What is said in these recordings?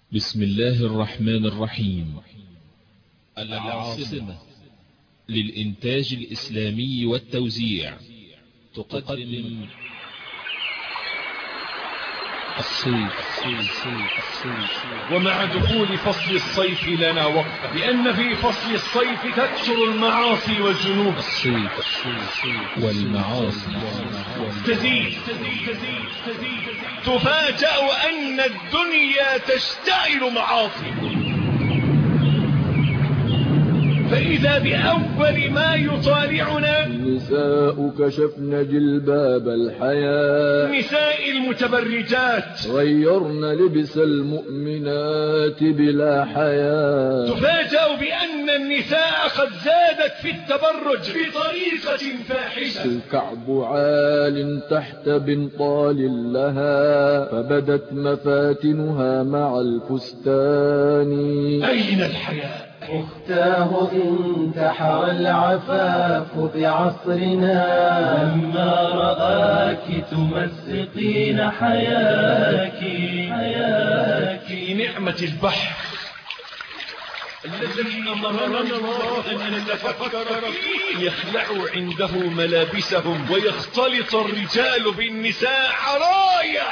بسم الله الرحمن الرحيم. العاصمة للإنتاج الإسلامي والتوزيع تقدم الصيف. ومع دخول فصل الصيف لنا وقفة، لأن في فصل الصيف تكثر المعاصي والذنوب. الصيف والمعاصي تزيد تفاجأ أن الدنيا تشتعل معاصي، فإذا بأول ما يطالعنا النساء كشفن جلباب الحياء، نساء المتبرجات غيرن لبس المؤمنات بلا حياء. تفاجأ بأن النساء قد زادت في التبرج بطريقة فاحشة. الكعب عال تحت بنطال لها، فبدت مفاتنها مع الفستان. أين الحياء؟ أختاه انتحر العفاف بعصرنا، لما رآك تمسقين حياك في نعمة البحر الذي أمرنا الله أن نتفكر فيه، يخلع عنده ملابسهم ويختلط الرجال بالنساء عرايا.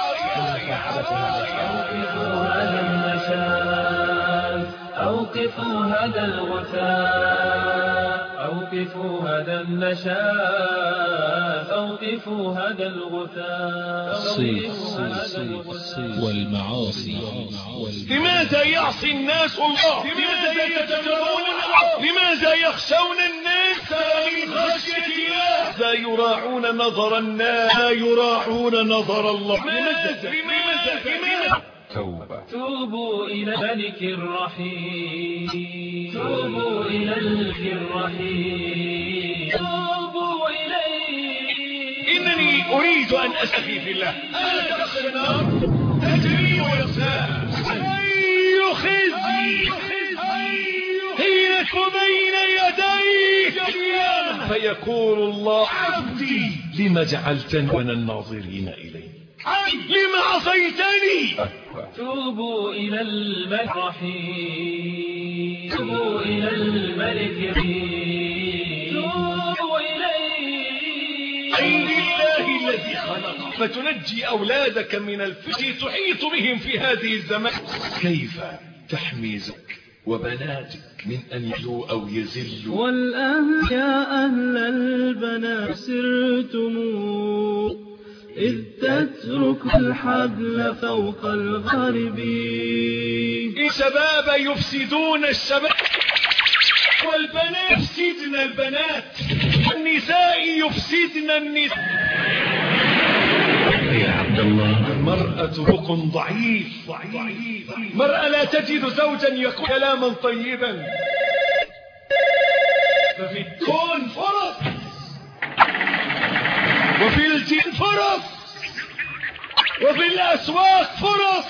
أوقفوا هذا الغثاء، أوقفوا هذا النشاء، أوقفوا هذا الغثاء. الصيف والمعاصي لماذا يعصي الناس الله؟ لماذا يتجرؤون؟ لماذا يخشون الناس من خشية الله؟ لا يراعون نظر الناس، لا يراعون نظر الله. لماذا؟ توبوا إلى الملك الرحيم، توبوا إلى الملك الرحيم، توبوا إليه. إنني أريد أن أستخي في الله. أنا تخشى النار تجري ويخشاها. أي خزي حين بين يديك فيقول الله: عبدي لم جعلتني من الناظرين إليك؟ لم عصيتني؟ توبوا إلى الملك الرحيم، توبوا إلى الملك الرحيم، توبوا إليه. أين الله الذي خلق فتنجي أولادك من الفتن تحيط بهم في هذه الزمان؟ كيف تحمي زوجك وبناتك من أن يجلوا أو يزلوا؟ والآن يا أهل البنات سرتم إذ تترك الحبل فوق الغرب. الشباب يفسدون الشباب، والبنات يفسدن البنات، والنساء يفسدن النساء. يا عبد الله، المرأة بق ضعيف، مرأة لا تجد زوجا يقول كلاما طيبا. ففي الكون فرص، وفي الجن فرص، وفي الأسواق فرص،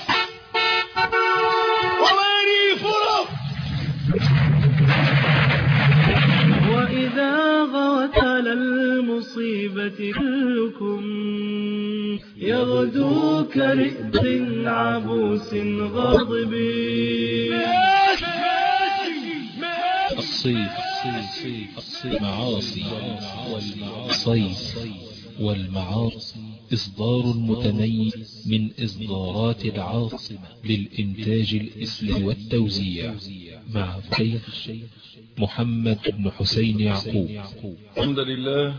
وواري فرص. وإذا غوت على المصيبة كلكم يغدو كرئب عبوس غاضب. الصيف معاصي والصيف والمعاصي إصدار متميز من إصدارات العاصمة للإنتاج الإسلامي والتوزيع، مع الشيخ محمد بن حسين يعقوب. الحمد لله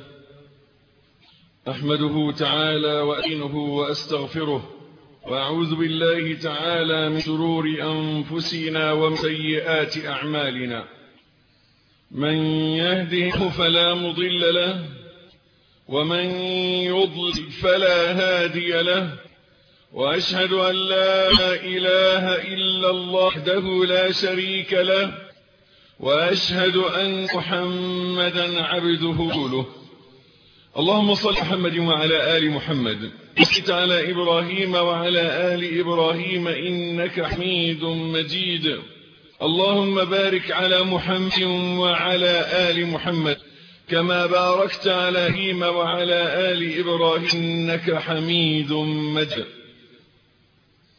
أحمده تعالى وأدينه وأستغفره، وأعوذ بالله تعالى من شرور أنفسنا ومن سيئات أعمالنا. من يهده فلا مضل له، ومن يضلل فلا هادي له، وأشهد أن لا إله إلا الله وحده لا شريك له، وأشهد أن محمدا عبده ورسوله. اللهم صل على محمد وعلى آل محمد، وصل على إبراهيم وعلى آل إبراهيم إنك حميد مجيد. اللهم بارك على محمد وعلى آل محمد كما باركت على إبراهيم وعلى آل إبراهيم إنك حميد مجيد.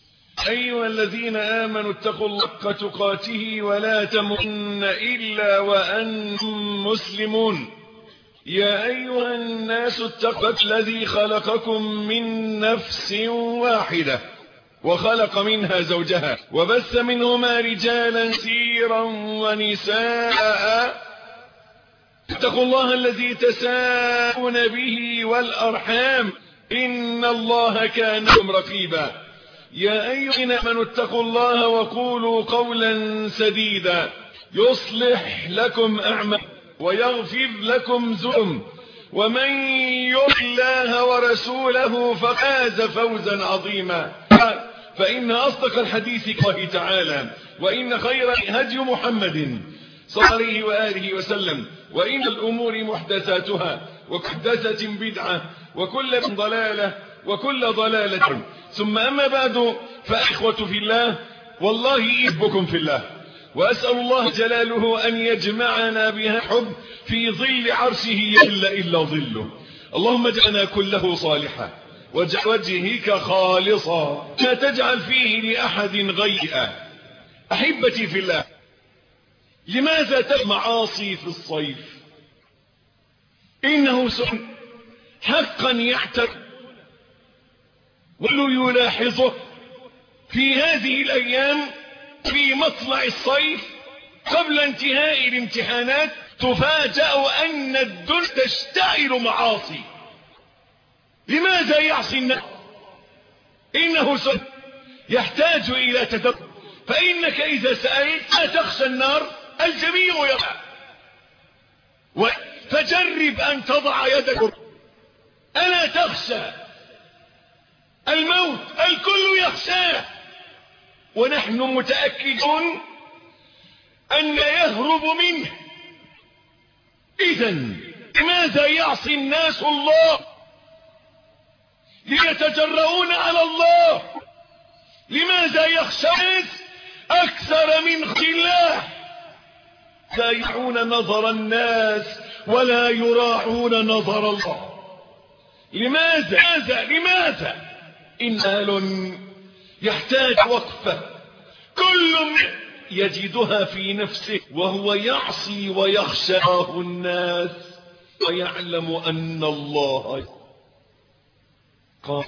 أيها الذين آمنوا اتقوا الله حق تقاته ولا تموتن إلا وأنتم مسلمون. يا أيها الناس اتقوا الذي خلقكم من نفس واحدة وخلق منها زوجها وبث منهما رجالا كثيرا ونساء. اتقوا الله الذي تساءلون به والأرحام إن الله كان بكم رقيبا. يا أيها الذين آمنوا اتقوا الله وقولوا قولا سديدا يصلح لكم أعمالكم ويغفر لكم ذنوبكم ومن يطع الله ورسوله ففاز فوزا عظيما. فإن أصدق الحديث الله تعالى وإن خير هدي محمد صلى الله عليه وآله وسلم وإن الأمور محدثاتها ومحدثة بدعة وكل ضلالة وكل ضلالة. ثم أما بعد فأخوة في الله والله أحبكم في الله وأسأل الله جلاله أن يجمعنا بها حب في ظل عرشه إلا ظله. اللهم اجعلنا كله صالحا واجعل وجهك خالصا لا تجعل فيه لأحد غيئا. أحبتي في الله، لماذا المعاصي في الصيف؟ إنه سؤال حقا يعتر ولو يلاحظه في هذه الأيام في مطلع الصيف قبل انتهاء الامتحانات تفاجأ أن الدنيا تشتعل معاصي. لماذا يعصي الناس؟ إنه سؤال يحتاج إلى تدبر، فإنك إذا سألت لا تخشى النار الجميع يقع، فجرب أن تضع يدك. ألا تخشى الموت؟ الكل يخشاه ونحن متأكدون أن يهرب منه. إذن لماذا يعصي الناس الله؟ ليتجرؤون على الله. لماذا يخشى الناس أكثر من خشية الله؟ لا يراعون نظر الناس ولا يراعون نظر الله. لماذا إنسان يحتاج وقفة كل يجدها في نفسه وهو يعصي ويخشاه الناس ويعلم أن الله قال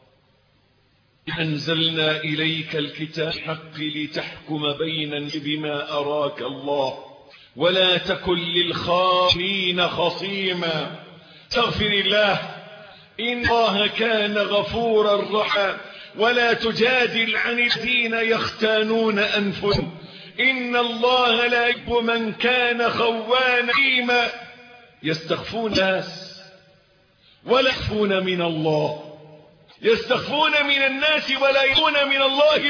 أنزلنا إليك الكتاب حق لتحكم بين بما أراك الله ولا تكن للخائنين خصيما. استغفر الله إن الله كان غفورا رحيما. ولا تجادل عن الذين يختانون أنفسهم إن الله لا يحب من كان خوانا أثيما. يستخفون الناس ولا يخفون من الله، يستخفون من الناس ولا يخفون من الله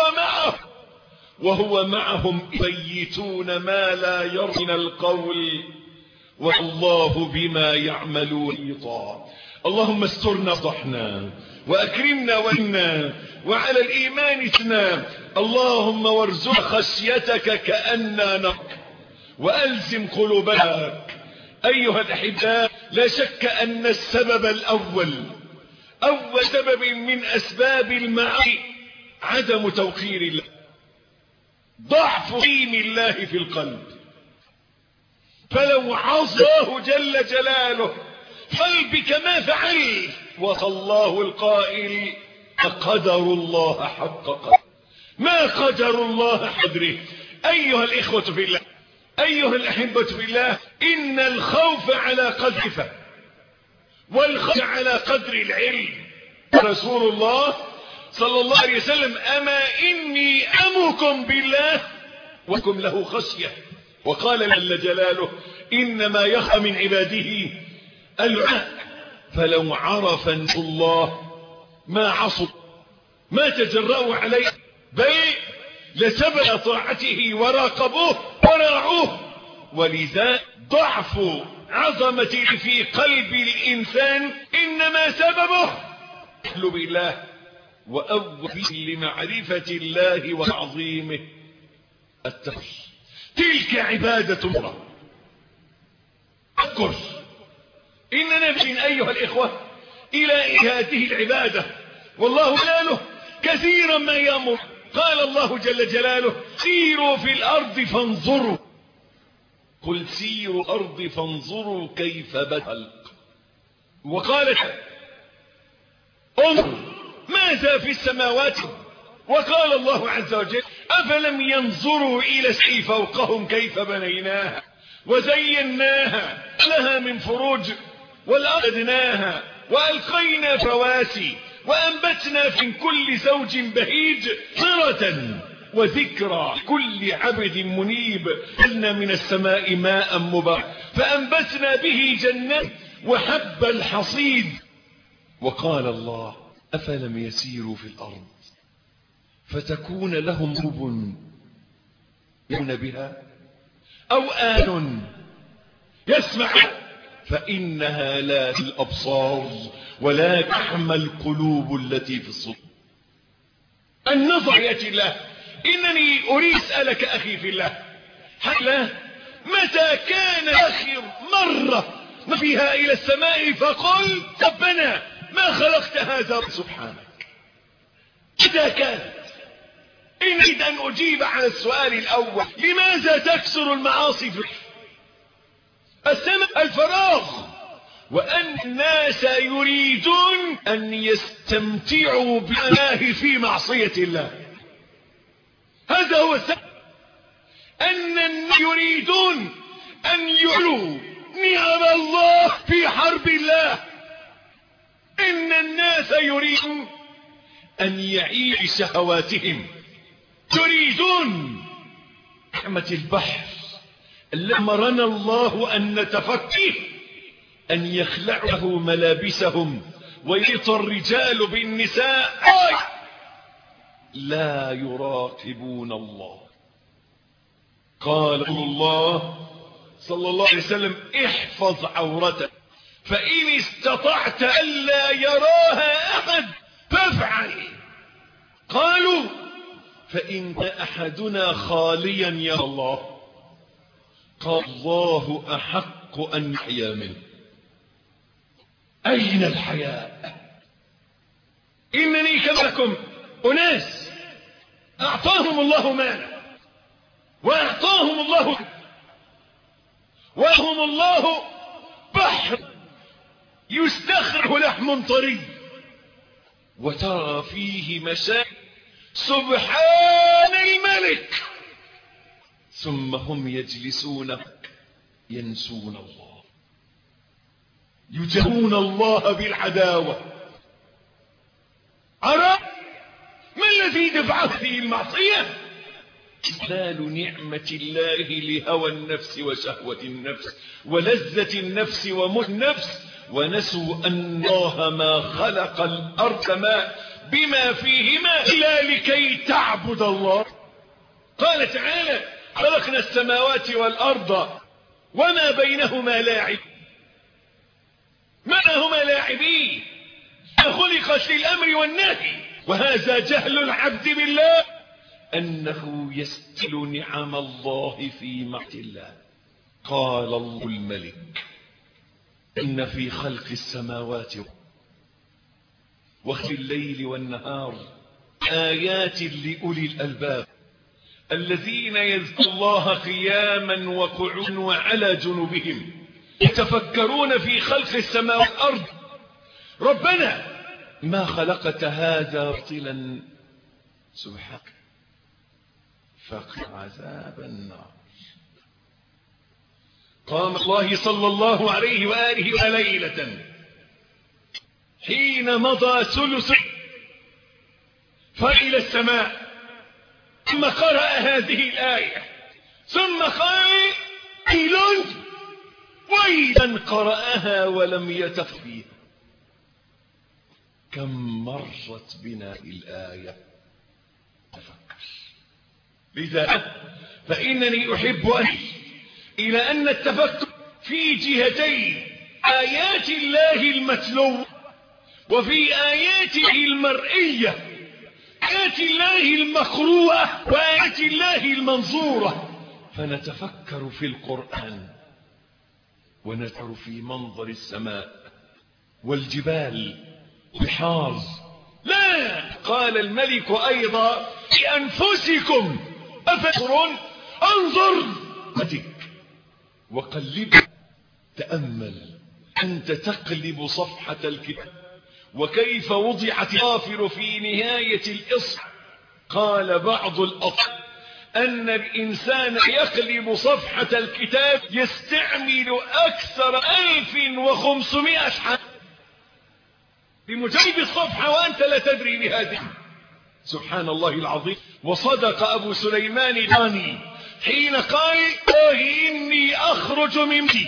وهو معهم يبيتون ما لا يرضى من القول والله بما يعملون محيط. اللهم استرنا وضحنا وأكرمنا وإنا وعلى الإيمان اثنا. اللهم وارزق خشيتك كأننا نرك وألزم قلوبنا. أيها الأحباء، لا شك أن السبب الأول أول سبب من أسباب المعاصي عدم توقير الله، ضعف قيم الله في القلب. فلو عصاه جل جلاله قلبك ما فعل. والله القائل قدر الله حق قدره، ما قدر الله قدره. أيها الإخوة في الله، أيها الأحبة في الله، إن الخوف على قدر الفهم والخوف على قدر العلم. رسول الله صلى الله عليه وسلم أما إني أمكم بالله وكم له خشية. وقال جل جلاله إنما يخشى من عباده العلماء. فلو عرف الله ما عصوا ما تجرؤوا عليه بل لسبب طاعته وراقبوه وراعوه. ولذا ضعف عظمة في قلب الإنسان إنما سببه جهل بالله وأول لمعرفة الله وعظيمه التقوى. تلك عبادة الله. اذكر إننا من أيها الإخوة إلى هذه العبادة والله جلاله كثيرا ما يأمر. قال الله جل جلاله سيروا في الأرض فانظروا، قل سيروا الأرض فانظروا كيف بدأ الخلق. وقالت انظر ماذا في السماوات. وقال الله عز وجل أفلم ينظروا إلى السماء فوقهم كيف بنيناها وزيناها لها من فروج والأرضناها وألقينا رواسي وأنبتنا في كل زوج بهيج صرة وذكرى كل عبد منيب. قلنا من السماء ماء مبارك فأنبتنا به جنات وحب الحصيد. وقال الله أفلم يسيروا في الأرض فتكون لهم قلوب يؤمنون بها أو آذان يسمع فإنها لا الأبصار ولا تحمى القلوب التي في الصدور. النظر يأتي الله. إنني أريد أسألك أخي في الله حتى متى كان آخر مرة فيها إلى السماء فقل ربنا ما خلقت هذا سبحانك؟ إذا كانت إن أريد أن أجيب على السؤال الأول لماذا تكسر المعاصي في السماء الفراغ، وأن الناس يريدون أن يستمتعوا بالله في معصية الله. هذا هو السبب. أن الناس يريدون أن يعلوا نعم الله في حرب الله. إن الناس يريدون أن يعيش شهواتهم، يريدون نعمة البحر الذي أمرنا الله أن نتفكه أن يخلعه ملابسهم ويلط الرجال بالنساء لا يراقبون الله. قال الله صلى الله عليه وسلم احفظ عورتك فإن استطعت ألا يراها أحد فافعل. قالوا فإن أحدنا خاليا يا الله. قال الله أحق أن يحيا منه. أين الحياء؟ إنني كملكم أناس أعطاهم الله مالا وأعطاهم الله وهم الله بحر يستخرج لحم طري وترى فيه مشاكل سبحان الملك، ثم هم يجلسون ينسون الله يجهون الله بالعداوة. أرى ما الذي دفعه في المعصية؟ إذلال نعمة الله لهوى النفس وشهوة النفس ولذة النفس وموت النفس، ونسوا أن الله ما خلق الأرض بما فيهما إلا لكي تعبد الله. قال تعالى خلقنا السماوات والأرض وما بينهما لاعب. ما هما لاعبين؟ خلقت للأمر والنهي. وهذا جهل العبد بالله أنه يستل نعم الله في معصية الله. قال الله الملك إن في خلق السماوات واختلاف الليل والنهار آيات لأولي الألباب الذين يذكرون الله قياما وقعودا وعلى جنوبهم يتفكرون في خلق السماوات والأرض ربنا ما خلقت هذا باطلا سبحانك فقنا عذاب النار. قام الله صلى الله عليه وآله ليلة حين مضى ثلث فإلى السماء ثم قرأ هذه الآية ثم قال وإذا قرأها ولم يتف فيها. كم مرت بنا الآية تفكر. لذا فإنني أحب إلى أن التفكر في جهتين آيات الله المتلوة وفي آياته المرئية، آيات الله المقروءة وآيات الله المنظورة. فنتفكر في القرآن ونذكر في منظر السماء والجبال بحار لا قال الملك أيضا لأنفسكم أفكرون انظر وقلب تأمل أنت تقلب صفحة الكتاب وكيف وضعت الغافل في نهاية الإصحاح. قال بعض الأطباء أن الإنسان يقلب صفحة الكتاب يستعمل أكثر 1500 حرف بمجرد الصفحة وأنت لا تدري بهذه. سبحان الله العظيم. وصدق أبو سليمان الداني حين قال إني أخرج من بيتي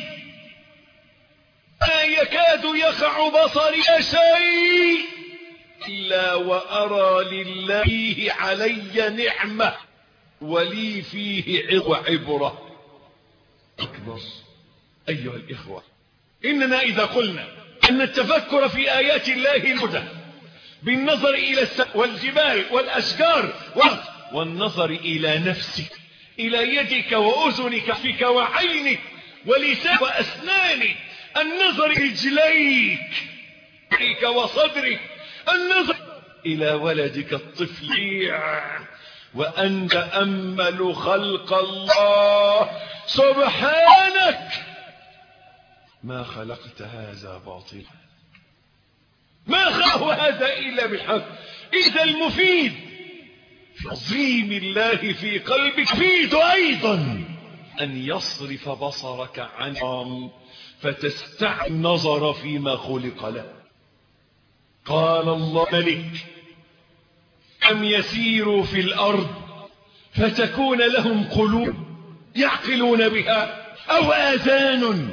لا يكاد يقع بصري شيء إلا وأرى لله علي نعمة ولي فيه عبرة أكبر. أيها الإخوة، إننا إذا قلنا أن التفكر في آيات الله الهدى بالنظر إلى السماء والجبال والأشجار والنظر إلى نفسك، إلى يدك وأذنك فيك وعينك ولسانك وأسنانك، النظر إلى رجليك فيك وصدرك، النظر إلى ولدك الطفل، وأن تأمل خلق الله سبحانك ما خلقت هذا باطلا، ما خلق هذا إلا بالحق. إذا المفيد في عظيم الله في قلبك يفيد أيضا أن يصرف بصرك عن فتستعمل النظر فيما خلق له. قال الله ملك أم يسيروا في الأرض فتكون لهم قلوب يعقلون بها أو آذان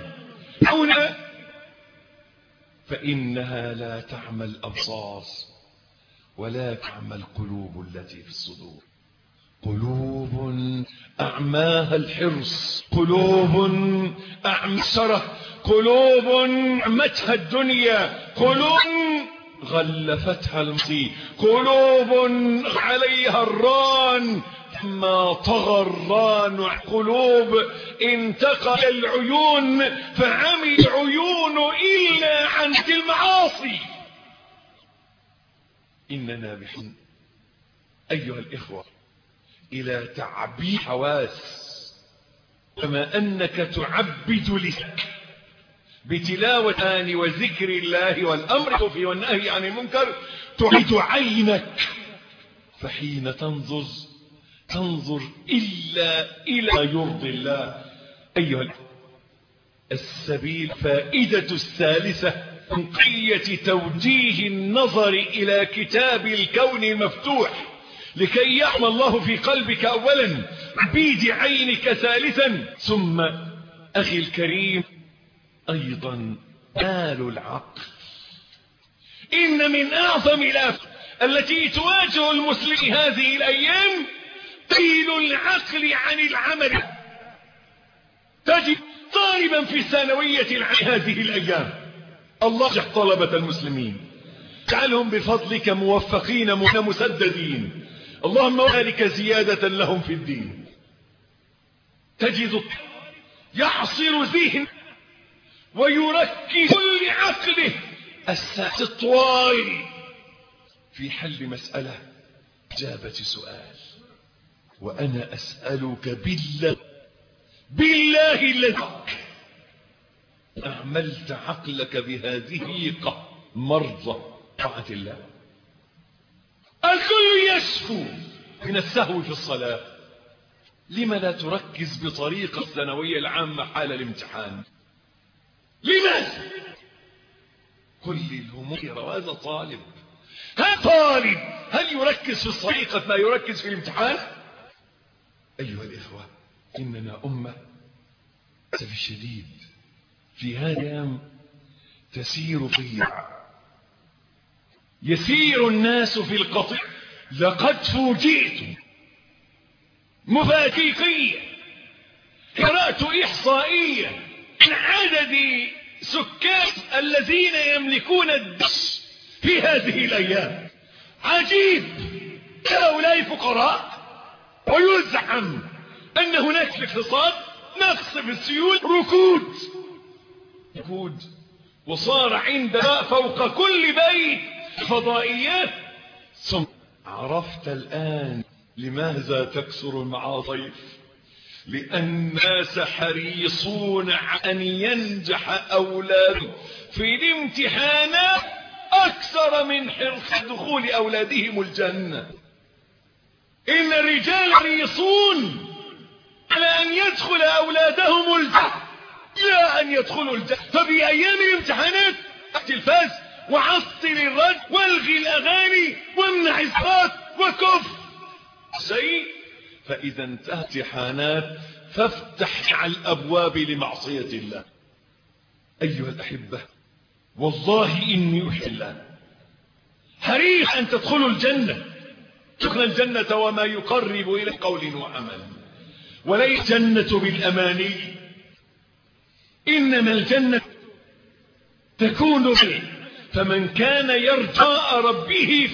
فإنها لا تعمى الأبصار ولا تعمى القلوب التي في الصدور. قلوب أعماها الحرص، قلوب أعمى الشره، قلوب أعمتها الدنيا، قلوب غلفتها المصير، قلوب عليها الران ما طغى الران، قلوب انتقل العيون فعمي العيون إلا عن المعاصي. إننا بحن أيها الإخوة إلى تعبيد حواس، كما أنك تعبد لسانك بتلاوة وذكر الله والأمر فيه والنهي عن المنكر، تعيد عينك فحين تنظر إلا إلى يرضي الله. أيها السبيل فائدة الثالثة تنقية توجيه النظر إلى كتاب الكون المفتوح لكي يحمى الله في قلبك أولا، بيد عينك ثالثا، ثم أخي الكريم أيضا آل العقل. إن من أعظم الآفات التي تواجه المسلم هذه الأيام تيل العقل عن العمل. تجد طالبا في الثانوية هذه الأيام، الله يجعل طلبة المسلمين، اجعلهم بفضلك موفقين مسددين، اللهم وذلك زيادة لهم في الدين. تجد يعصر ذهن ويركز كل عقله الساعة الطوال في حل مسألة إجابة سؤال. وأنا أسألك بالله الذي أعملت عقلك بهذه مرضى طاعة الله. الكل يشكو من السهو في الصلاة، لما لا تركز بطريقة الثانوية العامة حال الامتحان؟ لماذا؟ كل الهموم هذا طالب، هل يركز في طريقة ما يركز في الامتحان؟ أيها الإخوة، إننا أمة للأسف الشديد في هذا الأيام تسير قطيعا، يسير الناس في القطيع. لقد فوجئت مفاتيحية، قرأت إحصائية عن عدد سكان الذين يملكون الدش في هذه الأيام. عجيب، هؤلاء فقراء ويزعم أن هناك في الاقتصاد نقص في السيول، ركود، وصار عندنا فوق كل بيت فضائيات. ثم عرفت الآن لماذا تكثر المعاصي؟ لأن الناس حريصون على أن ينجح أولادهم في الامتحانات أكثر من حرص دخول أولادهم الجنة. إن الرجال حريصون على أن يدخل أولادهم الجنة لا أن يدخلوا الجنة. ففي أيام الامتحانات التلفاز وعطل الرد والغي الأغاني وامنع الصوت وكف شيء. فإذا انتهت امتحانات فافتح على الأبواب لمعصية الله. أيها الأحبة، والله إني أحب الله، حريص أن تدخلوا الجنة، تدخل الجنة وما يقرب إلى قول وعمل، وليس الجنة بالأماني، إنما الجنة تكون به. فمن كان يرجاء ربه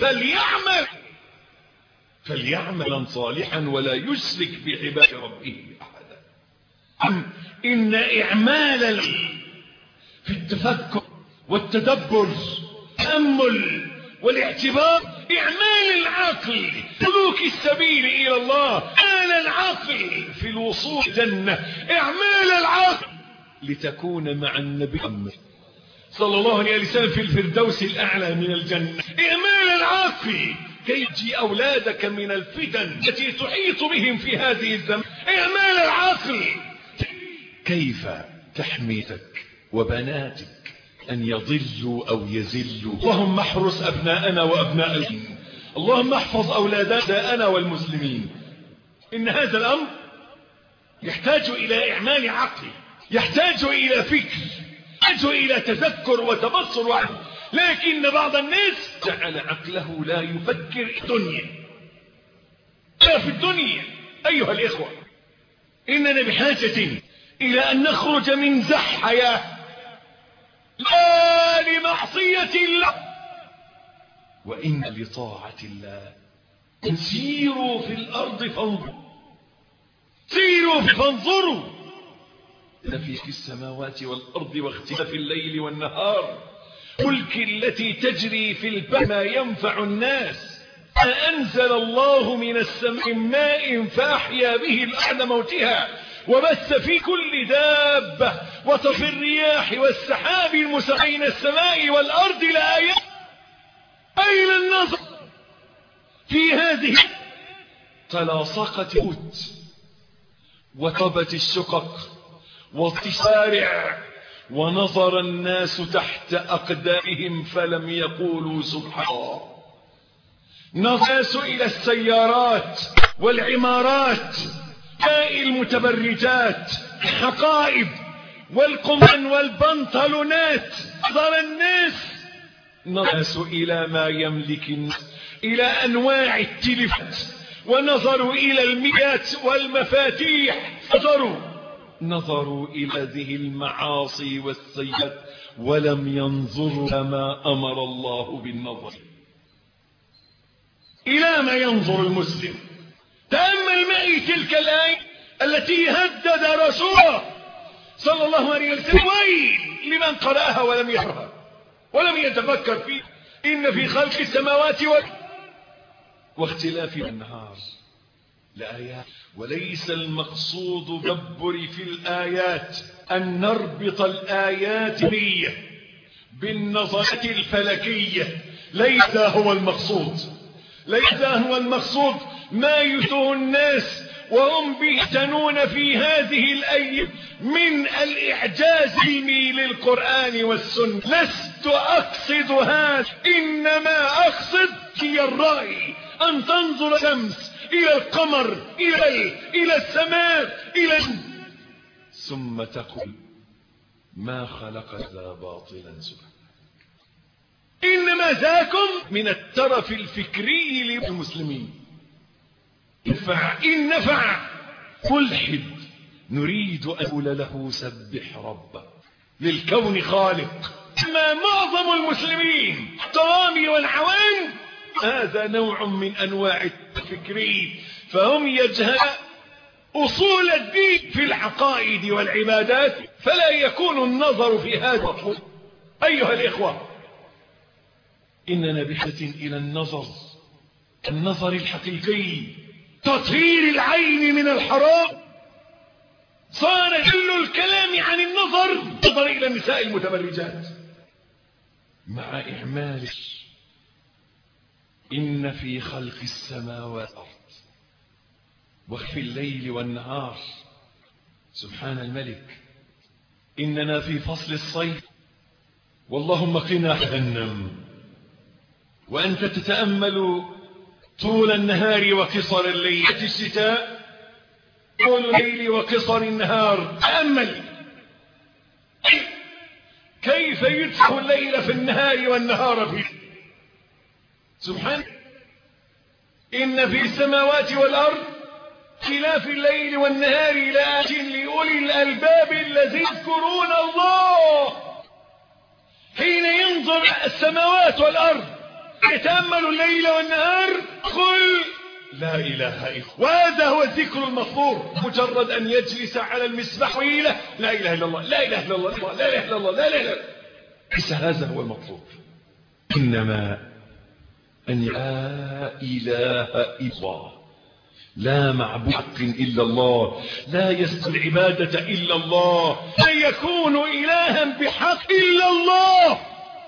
فليعمل صالحا ولا يشرك بعبادة ربه أحدا. إن إعمال في التفكر والتدبر والتأمل والاعتبار إعمال العقل سلوك السبيل إلى الله، إعمال العقل في الوصول الجنة، إعمال العقل لتكون مع النبي محمد صلى الله عليه وسلم في الفردوس الأعلى من الجنة. إعمال العقل كي تجي أولادك من الفتن التي تحيط بهم في هذه الزمان. إعمال العقل كيف تحميتك وبناتك أن يضلوا أو يزلوا وهم محرس أبناءنا وأبناء الدين. اللهم احفظ أولادنا والمسلمين. إن هذا الأمر يحتاج إلى إعمال عقل، يحتاج إلى فكر، يحتاج إلى تذكر وتبصر وعقل. لكن بعض الناس جعل عقله لا يفكر في الدنيا. أيها الإخوة، إننا بحاجة إلى أن نخرج من زح حياة لا لمعصية الله وإن لطاعة الله. سيروا في الأرض فانظروا، سيروا فانظروا في السماوات والأرض واختلاف الليل والنهار ملك التي تجري في البحر ما ينفع الناس. أنزل الله من السماء ماء فأحيا به الأرض موتها وبث في كل دابة وتصريف الرياح والسحاب المسخر بين السماء والأرض لآيات. أين النظر في هذه تلاصقت موت وطبت الشقق والشارع ونظر الناس تحت أقدامهم فلم يقولوا سبحان الله. نظروا إلى السيارات والعمارات المتبرجات الحقائب والقمن والبنطلونات. نظر الناس نظروا إلى ما يملك الناس، إلى أنواع التلفات، ونظروا إلى الميات والمفاتيح، نظروا إلى هذه المعاصي والسيئات ولم ينظروا كما أمر الله بالنظر. إلى ما ينظر المسلم؟ تأمل معي تلك الآية التي هدد رسوله صلى الله عليه وسلم. ويل لمن قرأها ولم يقرأها ولم يتفكر فيه. إن في خلق السماوات واختلاف النهار لآيات. وليس المقصود دبر في الآيات أن نربط الآيات بالنظرة الفلكية. ليس هو المقصود، ليس هو المقصود ما يتوه الناس وهم بيحتنون في هذه الأيام من الإعجاز للقرآن والسنة. لست أقصد هذا، إنما أقصد هي الرأي أن تنظر الشمس إلى القمر إلى السماء ثم تقول ما خلق ذا باطلا سبحانه. إنما ذاكم من الترف الفكري للمسلمين. إن نفع ملحد نريد أن نقول له سبح ربك للكون خالق. أما معظم المسلمين الطوامي والعوام هذا نوع من أنواع الفكري، فهم يجهلون أصول الدين في العقائد والعبادات، فلا يكون النظر في هذا مطلوب. أيها الإخوة، إننا بحاجة إلى النظر النظر الحقيقي، تطهير العين من الحرام. صار كل الكلام عن النظر إلى النساء المتبرجات، مع إعمال إن في خلق السماوات والأرض وفي الليل والنهار. سبحان الملك، إننا في فصل الصيف، واللهم قنا جهنم، وأنت تتأمل طول النهار وقصر الليل. في الشتاء طول الليل وقصر النهار. تأمل كيف يدفع الليل في النهار والنهار فيه. سبحان، إن في السماوات والأرض اختلاف الليل والنهار لآيات لأولي الألباب الذين يذكرون الله. حين ينظر السماوات والأرض يتأمل الليل والنهار قل لا إله إلا الله. وهذا هو الذكر المطلوب، مجرد أن يجلس على المسبح ويله لا إله إلا الله، لا إله إلا الله، لا إله إلا الله، لا إله إلا الله. ليس هذا هو المطلوب، إنما أن لا إله إلا الله، لا معبود حق إلا الله، لا يستحق العبادة إلا الله، لا يكون إلها بحق إلا الله.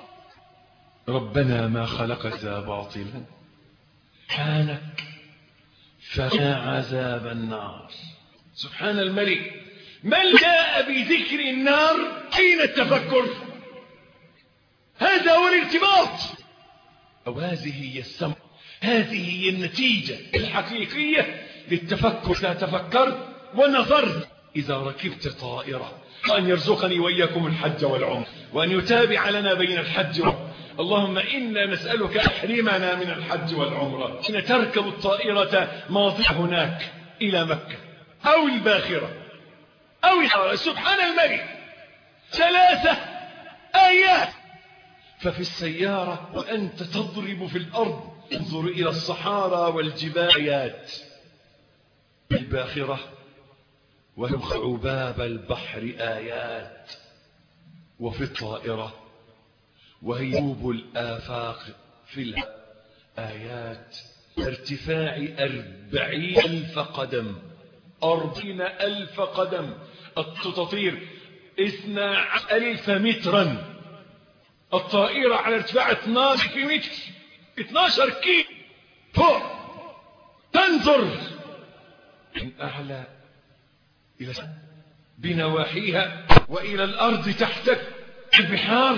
ربنا ما خلقت باطلا سبحانك فقنا عذاب النار. سبحان الملك. من جاء بذكر النار حين التفكر؟ هذا هو الارتباط، أو هذه هي الثمرة، هذه هي النتيجة الحقيقية للتفكر. إذا تفكرت ونظرت، إذا ركبت طائرة، وأن يرزقني وإياكم الحج والعمر، وأن يتابع لنا بين الحج والعمر. اللهم إنا نسألك أحرمنا من الحج والعمرة. حين تركب الطائرة ماضي هناك إلى مكة أو الباخرة أو الحرة، سبحان الملك، 3 آيات. ففي السيارة وأنت تضرب في الأرض انظر إلى الصحارى والجبال آيات. الباخرة ويخع باب البحر آيات. وفي الطائرة وهيوب الآفاق في الآيات. ارتفاع 40,000 قدم، 40,000 قدم. تطير 12,000 مترا، الطائرة على ارتفاع 12 متر، 12 كيلو فوق. تنظر من أعلى إلى بنواحيها وإلى الأرض تحتك البحار.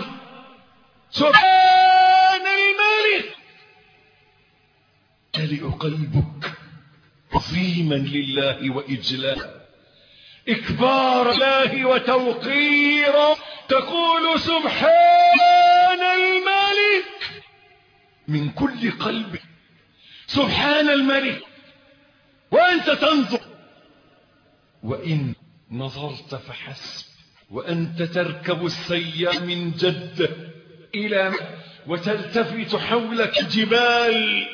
سبحان الملك. تملئ قلبك عظيما لله وإجلالا، إكبار الله وتوقيرا. تقول سبحان الملك من كل قلبك، سبحان الملك، وأنت تنظر. وإن نظرت فحسب، وأنت تركب السيارة من جدة إلى وتلتفت حولك جبال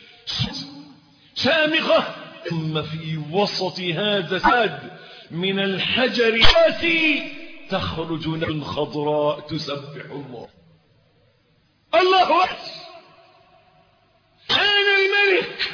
شامخة، ثم في وسط هذا الساد من الحجر القاسي تخرج نار خضراء تسبح الله. الله أكبر. سبحان الملك.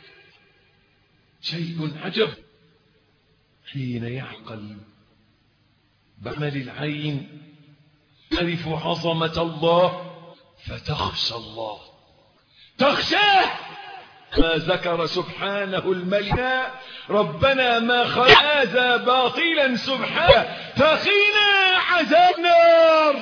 شيء عجب حين يعقل بعمل العين تعرف عظمة الله فتخشى الله، تخشاه. ما ذكر سبحانه الملك ربنا ما خلق هذا باطلا سبحانه فقنا عذاب النار.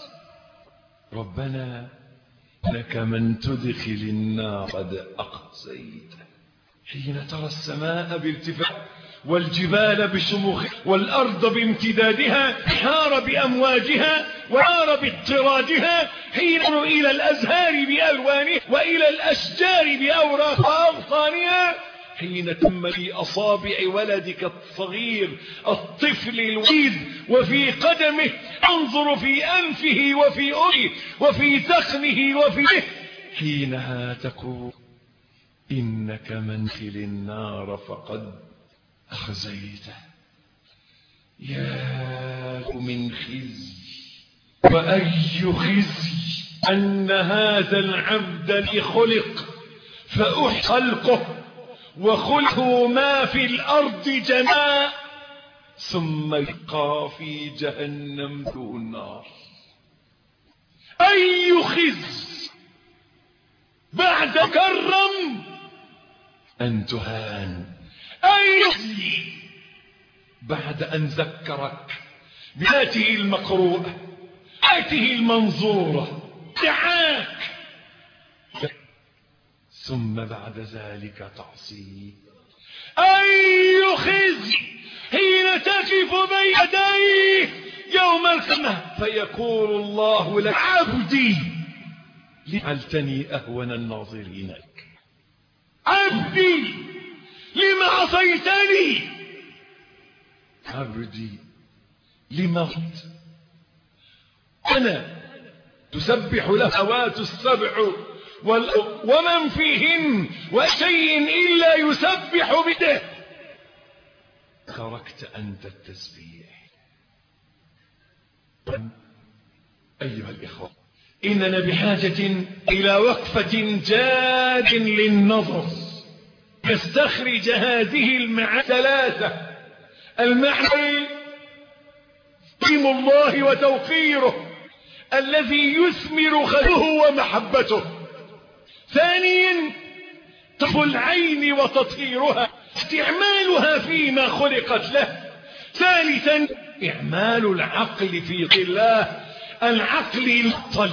ربنا لك من تدخل النار قد أخزيته. حين ترى السماء بارتفاع والجبال بشموخها والأرض بامتدادها، حار بأمواجها وحار باضطرادها، حين إلى الأزهار بألوانها وإلى الأشجار بأوراقها وأغصانها، حين تم في أصابع ولدك الصغير الطفل الوليد وفي قدمه، انظر في أنفه وفي أذنه وفي ذقنه وفي حينها تقول إنك منزل النار فقد أخزيته. يا من خزي، وأي خزي أن هذا العبد خلق فأحلقه وخلقه ما في الأرض جميعا ثم يلقى في جهنم ذو النار. أي خزي بعد كرم أن تهان، أي خزي بعد أن ذكرك بآته المقروءة آته المنظورة دعاك ثم بعد ذلك تعصيه. أي خزي حين تقف بين يديه يوم القيامة فيقول الله لك عبدي جعلتني أهون الناظرين لك، عبدي لما عصيتني، عبدي لما خت. أنا تسبح له السماوات السبع ومن فيهن وشيء إلا يسبح بده، تركت أنت التسبيح. أيها الإخوة، إننا بحاجة إلى وقفة جاد للنظر يستخرج هذه المعاني ثلاثة: المعنى تعظيم الله وتوقيره الذي يثمر خيره ومحبته، ثانيا طف العين وتطهيرها استعمالها فيما خلقت له، ثالثا إعمال العقل في الله، العقل الطل،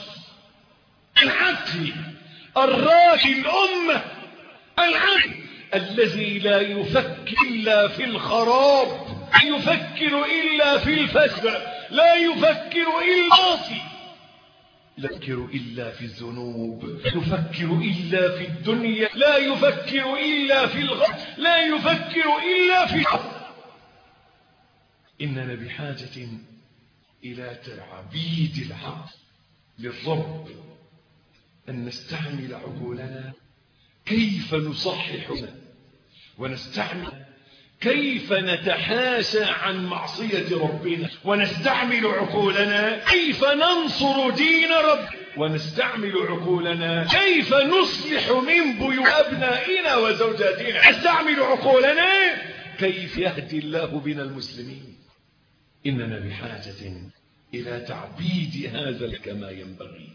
العقل الراكي الأمة، العقل الذي لا يفكر إلا في الخراب، لا يفكر إلا في الفسد، لا يفكر إلا لا يفكر إلا في الذنوب، لا يفكر إلا في الدنيا، لا يفكر إلا في الغد، لا يفكر إلا في إننا بحاجة إلى تعبيد العقل للرب، أن نستعمل عقولنا كيف نصححنا، ونستعمل كيف نتحاشى عن معصية ربنا، ونستعمل عقولنا كيف ننصر دين رب، ونستعمل عقولنا كيف نصلح من بيوت أبنائنا وزوجاتنا، نستعمل عقولنا كيف يهدي الله بنا المسلمين. إننا بحاجة إلى تعبيد هذا كما ينبغي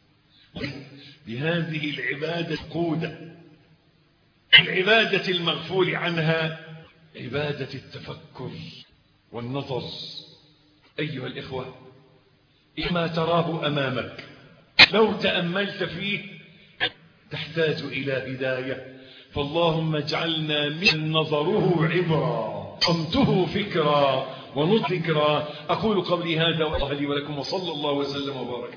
بهذه العبادة القودة، العبادة المغفول عنها، عبادة التفكر والنظر. أيها الإخوة، إما تراه أمامك لو تأملت فيه تحتاج إلى هداية، فاللهم اجعلنا من نظره عبرا صمته فكرا ونطق ذكرا. أقول قولي هذا والله لي ولكم، وصلى الله وسلم وبارك.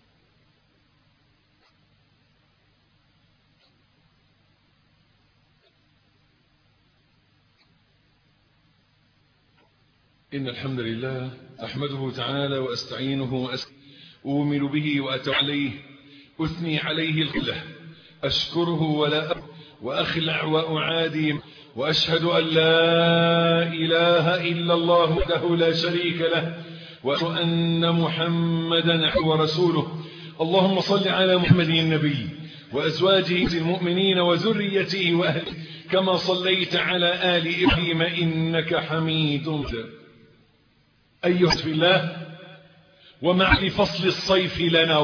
إن الحمد لله أحمده تعالى وأستعينه وأؤمن به وأتوكل عليه، أثني عليه القلة، أشكره ولا وأخلع وأعادي، وأشهد أن لا إله إلا الله وحده لا شريك له، وأشهد أن محمدا عبده ورسوله. اللهم صل على محمد النبي وأزواجه المؤمنين وذريته وأهله كما صليت على آل إبراهيم إنك حميد مجيد. أيها في الله، ومع فصل الصيف لنا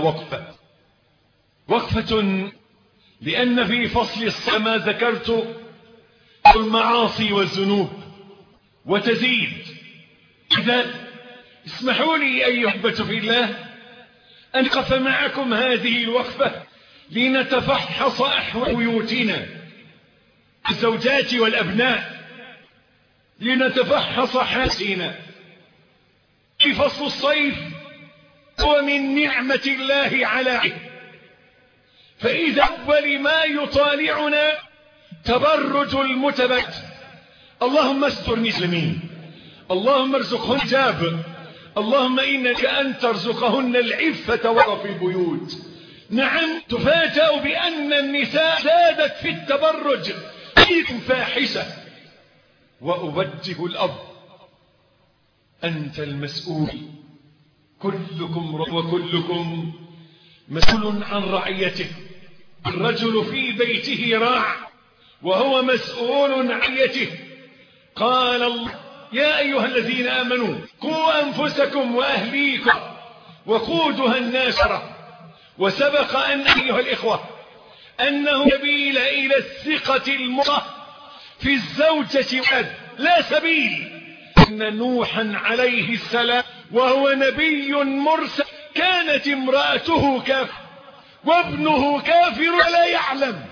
وقفة لأن في فصل الصيف ما ذكرت المعاصي والذنوب وتزيد. إذا اسمحوا لي أيها الأحبة في الله أن أقف معكم هذه الوقفة لنتفحص أحوال بيوتنا، الزوجات والأبناء، لنتفحص حالنا. في فصل الصيف هو من نعمة الله عليه، فإذا أول ما يطالعنا تبرج المتبرج، اللهم استر المسلمين، اللهم ارزقهن حجاب، اللهم إنك أن ترزقهن العفة وفي البيوت. نعم، تفاجأ بأن النساء زادت في التبرج فاحشة. وأوجه الأب، أنت المسؤول، كلكم وكلكم مسؤول عن رعيته، الرجل في بيته راع وهو مسؤول عن رعيته. قال الله: يا أيها الذين آمنوا قوا أنفسكم وأهليكم وقودها الناس. وسبق أن أيها الإخوة أنه سبيل إلى الثقة المطلقة في الزوجة والأولاد لا سبيل. إن نوحا عليه السلام وهو نبي مرسل كانت امرأته كافرة وابنه كافر ولا يعلم.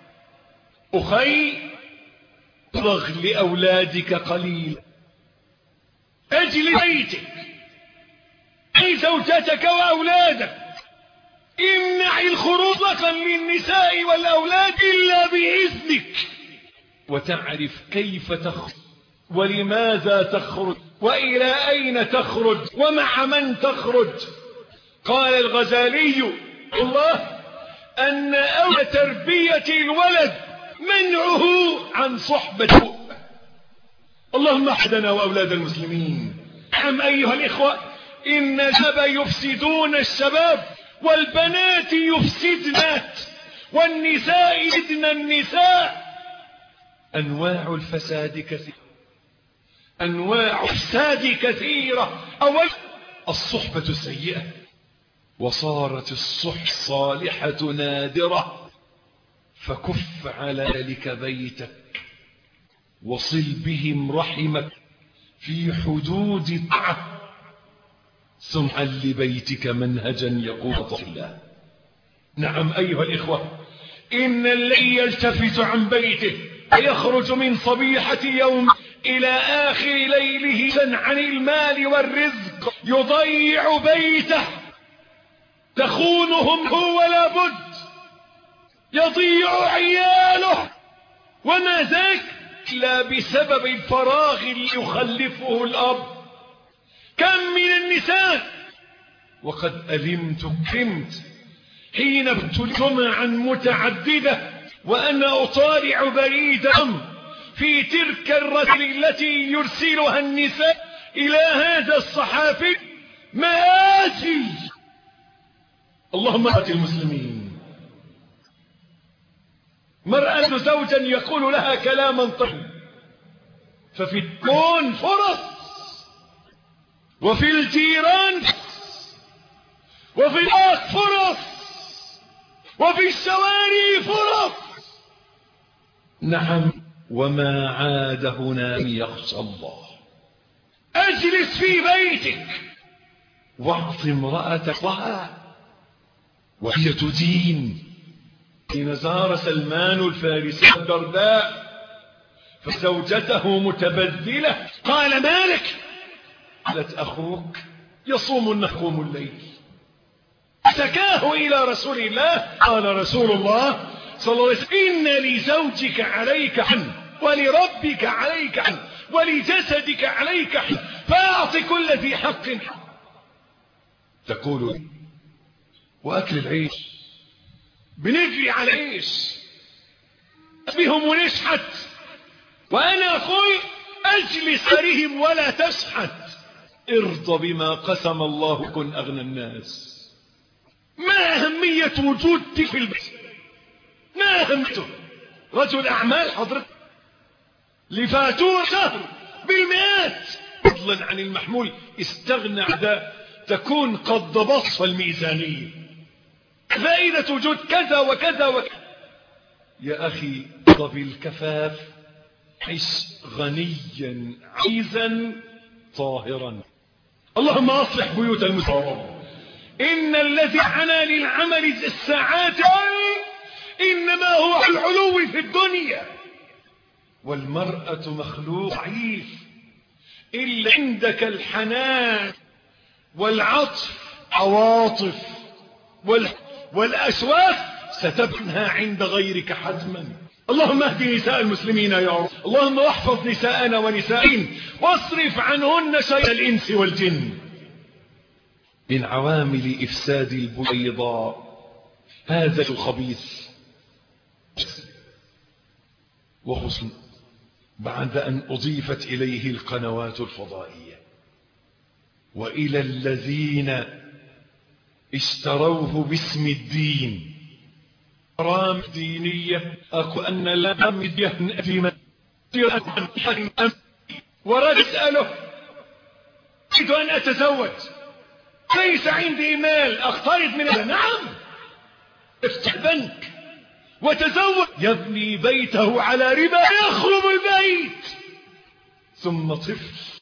أخي، ابلغ لأولادك قليلا، اجل بيتك، اي زوجتك وأولادك، امنع الخروج مطلقا للنساء والأولاد إلا بإذنك، وتعرف كيف تخرج ولماذا تخرج وإلى أين تخرج ومع من تخرج. قال الغزالي الله أن أولى تربية الولد منعه عن صحبة. اللهم احفظنا وأولاد المسلمين. نعم أيها الإخوة، إن الشباب يفسدون الشباب والبنات يفسدنات والنساء يفسدن النساء. أنواع الفساد كثيرة، أنواع الفساد كثيرة. أولا الصحبة السيئة، وصارت الصحبة الصالحة نادرة، فكف على ذلك بيتك وصل بهم رحمك في حدود الطاعة، سمعا لبيتك منهجا يقول الله. نعم أيها الإخوة، إن الذي يلتفت عن بيته ويخرج من صبيحة يوم إلى آخر ليله عن المال والرزق يضيع بيته، تخونهم هو ولا بد، يضيع عياله، وما ذاك إلا بسبب الفراغ اللي يخلفه الأب. كم من النساء وقد ألمت حين ابتليت جمعا متعددة وأنا أطالع بريدا في تلك الرسائل التي يرسلها النساء إلى هذا الصحافي مآسي. اللهم آت المسلمين. مرأة زوجا يقول لها كلاما طيبا، ففي الكون فرص، وفي الجيران وفي الأرض فرص، وفي الشوارع فرص. نعم، وما عاد هنا يخشى الله. اجلس في بيتك واعط امرأتك لها وهي تدين. حين زار سلمان الفارسي الدرداء فزوجته متبذلة قال: مالك؟ قالت: أخوك يصوم يقوم الليل. سكاه إلى رسول الله. قال رسول الله صلى الله عليه وسلم: إن لزوجك عليك حق، ولربك عليك حق، ولجسدك عليك حق، فأعط كل ذي حق حق. تقول: وأكل العيش، بنجري على العيش بهم ونشحت، وأنا أقول: أجلس عليهم ولا تشحت، ارضى بما قسم الله، كن أغنى الناس. ما أهمية وجودك في البيت؟ ما أهميته؟ رجل أعمال حضرتك لفاتور شهر بالمئات، فضلا عن المحمول، استغنى عدا تكون قد ضبطت الميزانية، فائدة وجود كذا وكذا وكذا. يا أخي ضب الكفاف، عش غنيا عزيزا طاهرا. اللهم أصلح بيوت المسلمين. إن الذي عنا للعمل الساعات إنما هو العلو في الدنيا، والمرأة مخلوق ضعيف. إلا عندك الحنان والعطف عواطف والأشواق ستبنها عند غيرك حتما. اللهم اهد نساء المسلمين يا رب. اللهم احفظ نساءنا ونسائين واصرف عنهن شر الإنس والجن. من عوامل إفساد البيضاء هذا الخبيث، وخصوصا بعد أن أضيفت إليه القنوات الفضائية، وإلى الذين اشتروه باسم الدين حرام دينية أقول أن لم يهنأتي من ورد أسأله أريد أن أتزوج ليس عندي مال أقترض من نعم افتح بنك وتزوج يبني بيته على ربا يخرب البيت ثم طفل